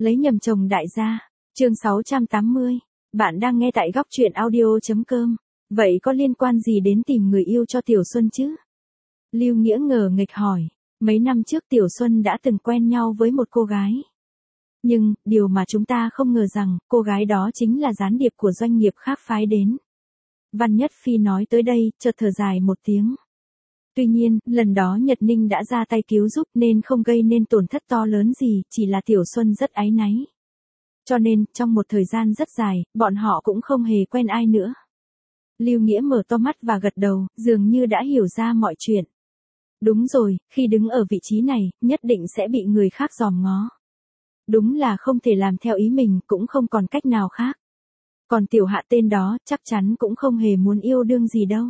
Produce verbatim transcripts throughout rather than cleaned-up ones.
Lấy nhầm chồng đại gia. Chương sáu trăm tám mươi. Bạn đang nghe tại góc truyện audio chấm com. Vậy có liên quan gì đến tìm người yêu cho Tiểu Xuân chứ? Lưu Nghĩa ngờ nghịch hỏi. Mấy năm trước Tiểu Xuân đã từng quen nhau với một cô gái. Nhưng, điều mà chúng ta không ngờ rằng, cô gái đó chính là gián điệp của doanh nghiệp khác phái đến. Văn Nhất Phi nói tới đây, chợt thở dài một tiếng. Tuy nhiên, lần đó Nhật Ninh đã ra tay cứu giúp nên không gây nên tổn thất to lớn gì, chỉ là Tiểu Xuân rất áy náy. Cho nên, trong một thời gian rất dài, bọn họ cũng không hề quen ai nữa. Lưu Nghĩa mở to mắt và gật đầu, dường như đã hiểu ra mọi chuyện. Đúng rồi, khi đứng ở vị trí này, nhất định sẽ bị người khác dòm ngó. Đúng là không thể làm theo ý mình, cũng không còn cách nào khác. Còn Tiểu Hạ tên đó, chắc chắn cũng không hề muốn yêu đương gì đâu.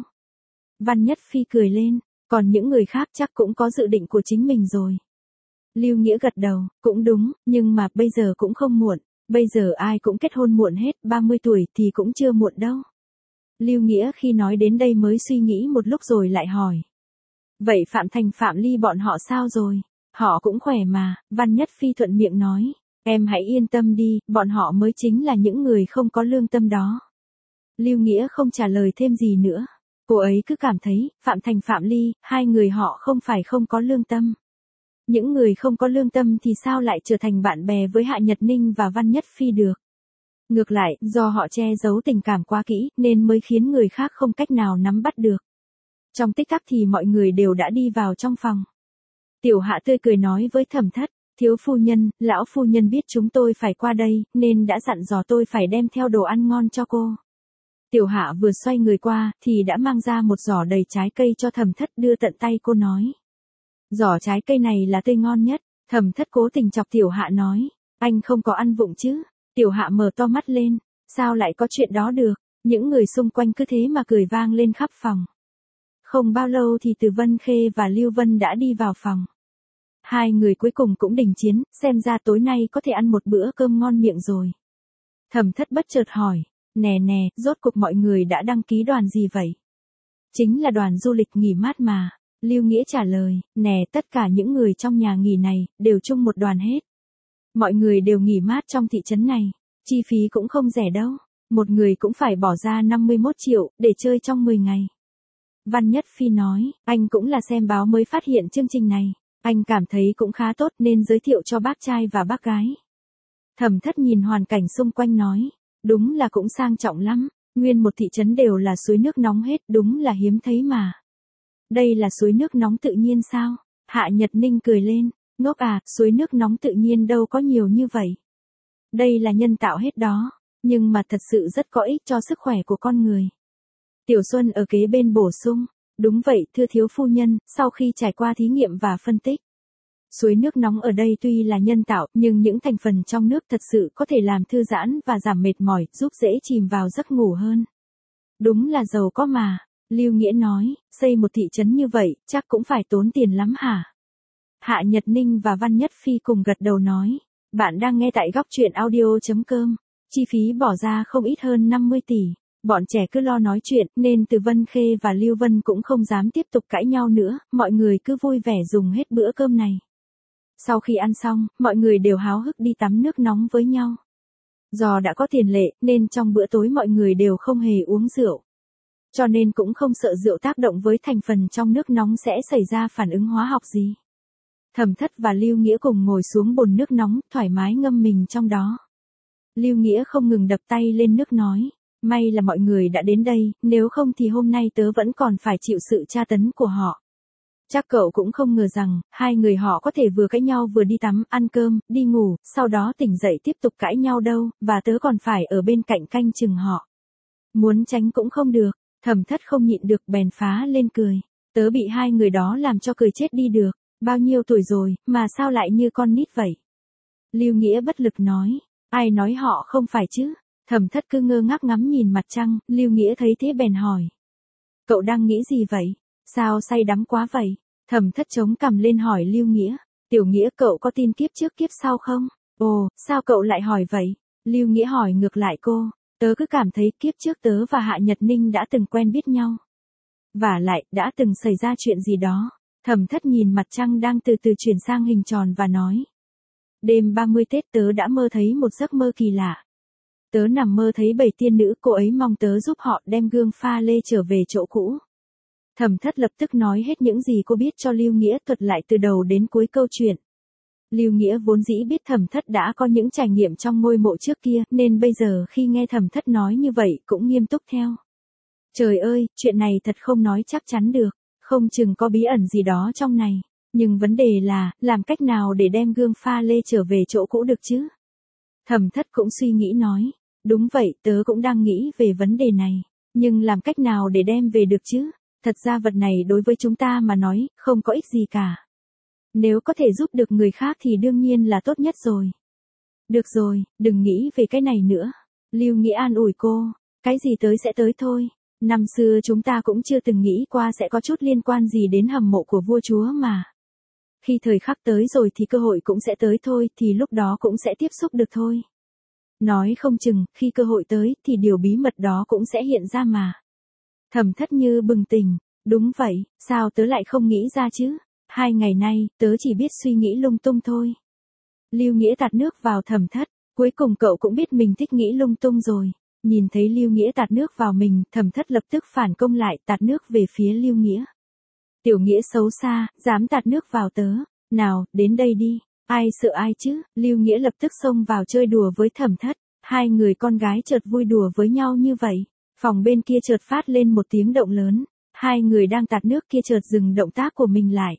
Văn Nhất Phi cười lên, còn những người khác chắc cũng có dự định của chính mình rồi. Lưu Nghĩa gật đầu, cũng đúng, nhưng mà bây giờ cũng không muộn, bây giờ ai cũng kết hôn muộn hết, ba mươi tuổi thì cũng chưa muộn đâu. Lưu Nghĩa khi nói đến đây mới suy nghĩ một lúc rồi lại hỏi. Vậy Phạm Thành Phạm Ly bọn họ sao rồi? Họ cũng khỏe mà, Văn Nhất Phi thuận miệng nói. Em hãy yên tâm đi, bọn họ mới chính là những người không có lương tâm đó. Lưu Nghĩa không trả lời thêm gì nữa. Cô ấy cứ cảm thấy, Phạm Thành Phạm Ly, hai người họ không phải không có lương tâm. Những người không có lương tâm thì sao lại trở thành bạn bè với Hạ Nhật Ninh và Văn Nhất Phi được? Ngược lại, do họ che giấu tình cảm quá kỹ, nên mới khiến người khác không cách nào nắm bắt được. Trong tích tắc thì mọi người đều đã đi vào trong phòng. Tiểu Hạ tươi cười nói với Thẩm Thất, thiếu phu nhân, lão phu nhân biết chúng tôi phải qua đây, nên đã dặn dò tôi phải đem theo đồ ăn ngon cho cô. Tiểu Hạ vừa xoay người qua, thì đã mang ra một giỏ đầy trái cây cho Thẩm Thất đưa tận tay cô nói. Giỏ trái cây này là tươi ngon nhất, Thẩm Thất cố tình chọc Tiểu Hạ nói, anh không có ăn vụng chứ? Tiểu Hạ mở to mắt lên, sao lại có chuyện đó được? Những người xung quanh cứ thế mà cười vang lên khắp phòng. Không bao lâu thì Từ Vân Khê và Lưu Vân đã đi vào phòng. Hai người cuối cùng cũng đình chiến, xem ra tối nay có thể ăn một bữa cơm ngon miệng rồi. Thẩm Thất bất chợt hỏi, nè nè, rốt cuộc mọi người đã đăng ký đoàn gì vậy? Chính là đoàn du lịch nghỉ mát mà. Lưu Nghĩa trả lời, nè, tất cả những người trong nhà nghỉ này, đều chung một đoàn hết. Mọi người đều nghỉ mát trong thị trấn này, chi phí cũng không rẻ đâu, một người cũng phải bỏ ra năm mươi mốt triệu, để chơi trong mười ngày. Văn Nhất Phi nói, anh cũng là xem báo mới phát hiện chương trình này, anh cảm thấy cũng khá tốt nên giới thiệu cho bác trai và bác gái. Thẩm Thất nhìn hoàn cảnh xung quanh nói, đúng là cũng sang trọng lắm, nguyên một thị trấn đều là suối nước nóng hết, đúng là hiếm thấy mà. Đây là suối nước nóng tự nhiên sao? Hạ Nhật Ninh cười lên, ngốc à, suối nước nóng tự nhiên đâu có nhiều như vậy. Đây là nhân tạo hết đó, nhưng mà thật sự rất có ích cho sức khỏe của con người. Tiểu Xuân ở kế bên bổ sung, đúng vậy thưa thiếu phu nhân, sau khi trải qua thí nghiệm và phân tích. Suối nước nóng ở đây tuy là nhân tạo, nhưng những thành phần trong nước thật sự có thể làm thư giãn và giảm mệt mỏi, giúp dễ chìm vào giấc ngủ hơn. Đúng là giàu có mà, Lưu Nghĩa nói, xây một thị trấn như vậy, chắc cũng phải tốn tiền lắm hả? Hạ Nhật Ninh và Văn Nhất Phi cùng gật đầu nói, bạn đang nghe tại góc truyện audio chấm com, chi phí bỏ ra không ít hơn năm mươi tỷ. Bọn trẻ cứ lo nói chuyện, nên Từ Vân Khê và Lưu Vân cũng không dám tiếp tục cãi nhau nữa, mọi người cứ vui vẻ dùng hết bữa cơm này. Sau khi ăn xong, mọi người đều háo hức đi tắm nước nóng với nhau. Do đã có tiền lệ, nên trong bữa tối mọi người đều không hề uống rượu. Cho nên cũng không sợ rượu tác động với thành phần trong nước nóng sẽ xảy ra phản ứng hóa học gì. Thẩm Thất và Lưu Nghĩa cùng ngồi xuống bồn nước nóng, thoải mái ngâm mình trong đó. Lưu Nghĩa không ngừng đập tay lên nước nói, may là mọi người đã đến đây, nếu không thì hôm nay tớ vẫn còn phải chịu sự tra tấn của họ. Chắc cậu cũng không ngờ rằng, hai người họ có thể vừa cãi nhau vừa đi tắm, ăn cơm, đi ngủ, sau đó tỉnh dậy tiếp tục cãi nhau đâu, và tớ còn phải ở bên cạnh canh chừng họ. Muốn tránh cũng không được, Thẩm Thất không nhịn được bèn phá lên cười. Tớ bị hai người đó làm cho cười chết đi được, bao nhiêu tuổi rồi, mà sao lại như con nít vậy? Lưu Nghĩa bất lực nói, ai nói họ không phải chứ? Thẩm Thất cứ ngơ ngác ngắm nhìn mặt trăng, Lưu Nghĩa thấy thế bèn hỏi. Cậu đang nghĩ gì vậy? Sao say đắm quá vậy? Thẩm Thất chống cằm lên hỏi Lưu Nghĩa. Tiểu Nghĩa cậu có tin kiếp trước kiếp sau không? Ồ, sao cậu lại hỏi vậy? Lưu Nghĩa hỏi ngược lại cô. Tớ cứ cảm thấy kiếp trước tớ và Hạ Nhật Ninh đã từng quen biết nhau. Và lại, đã từng xảy ra chuyện gì đó. Thẩm Thất nhìn mặt trăng đang từ từ chuyển sang hình tròn và nói. Đêm ba mươi Tết tớ đã mơ thấy một giấc mơ kỳ lạ. Tớ nằm mơ thấy bảy tiên nữ, cô ấy mong tớ giúp họ đem gương pha lê trở về chỗ cũ. Thẩm Thất lập tức nói hết những gì cô biết cho Lưu Nghĩa, thuật lại từ đầu đến cuối câu chuyện. Lưu Nghĩa vốn dĩ biết Thẩm Thất đã có những trải nghiệm trong ngôi mộ trước kia, nên bây giờ khi nghe Thẩm Thất nói như vậy cũng nghiêm túc theo. Trời ơi, chuyện này thật không nói chắc chắn được, không chừng có bí ẩn gì đó trong này. Nhưng vấn đề là, làm cách nào để đem gương pha lê trở về chỗ cũ được chứ? Thẩm Thất cũng suy nghĩ nói, đúng vậy, tớ cũng đang nghĩ về vấn đề này. Nhưng làm cách nào để đem về được chứ? Thật ra vật này đối với chúng ta mà nói, không có ích gì cả. Nếu có thể giúp được người khác thì đương nhiên là tốt nhất rồi. Được rồi, đừng nghĩ về cái này nữa. Lưu Nghĩa an ủi cô, cái gì tới sẽ tới thôi. Năm xưa chúng ta cũng chưa từng nghĩ qua sẽ có chút liên quan gì đến hầm mộ của vua chúa mà. Khi thời khắc tới rồi thì cơ hội cũng sẽ tới thôi, thì lúc đó cũng sẽ tiếp xúc được thôi. Nói không chừng, khi cơ hội tới thì điều bí mật đó cũng sẽ hiện ra mà. Thẩm Thất như bừng tỉnh, đúng vậy, sao tớ lại không nghĩ ra chứ? Hai ngày nay, tớ chỉ biết suy nghĩ lung tung thôi. Lưu Nghĩa tạt nước vào Thẩm Thất, cuối cùng cậu cũng biết mình thích nghĩ lung tung rồi. Nhìn thấy Lưu Nghĩa tạt nước vào mình, Thẩm Thất lập tức phản công lại, tạt nước về phía Lưu Nghĩa. Tiểu Nghĩa xấu xa, dám tạt nước vào tớ. Nào, đến đây đi. Ai sợ ai chứ? Lưu Nghĩa lập tức xông vào chơi đùa với Thẩm Thất. Hai người con gái chợt vui đùa với nhau như vậy. Phòng bên kia chợt phát lên một tiếng động lớn. Hai người đang tạt nước kia chợt dừng động tác của mình lại.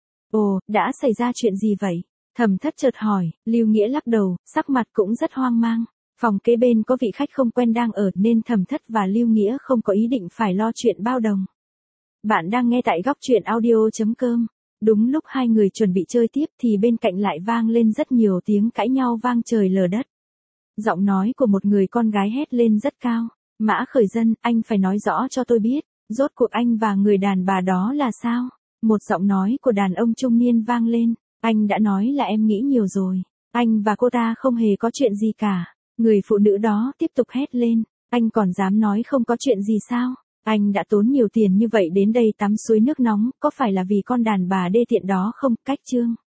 Ồ, đã xảy ra chuyện gì vậy? Thẩm Thất chợt hỏi. Lưu Nghĩa lắc đầu, sắc mặt cũng rất hoang mang. Phòng kế bên có vị khách không quen đang ở nên Thẩm Thất và Lưu Nghĩa không có ý định phải lo chuyện bao đồng. Bạn đang nghe tại góc truyện audio chấm com. Đúng lúc hai người chuẩn bị chơi tiếp thì bên cạnh lại vang lên rất nhiều tiếng cãi nhau vang trời lở đất. Giọng nói của một người con gái hét lên rất cao. Mã Khởi Dân, anh phải nói rõ cho tôi biết, rốt cuộc anh và người đàn bà đó là sao? Một giọng nói của đàn ông trung niên vang lên. Anh đã nói là em nghĩ nhiều rồi. Anh và cô ta không hề có chuyện gì cả. Người phụ nữ đó tiếp tục hét lên. Anh còn dám nói không có chuyện gì sao? Anh đã tốn nhiều tiền như vậy đến đây tắm suối nước nóng, có phải là vì con đàn bà đê tiện đó không? Cách chương.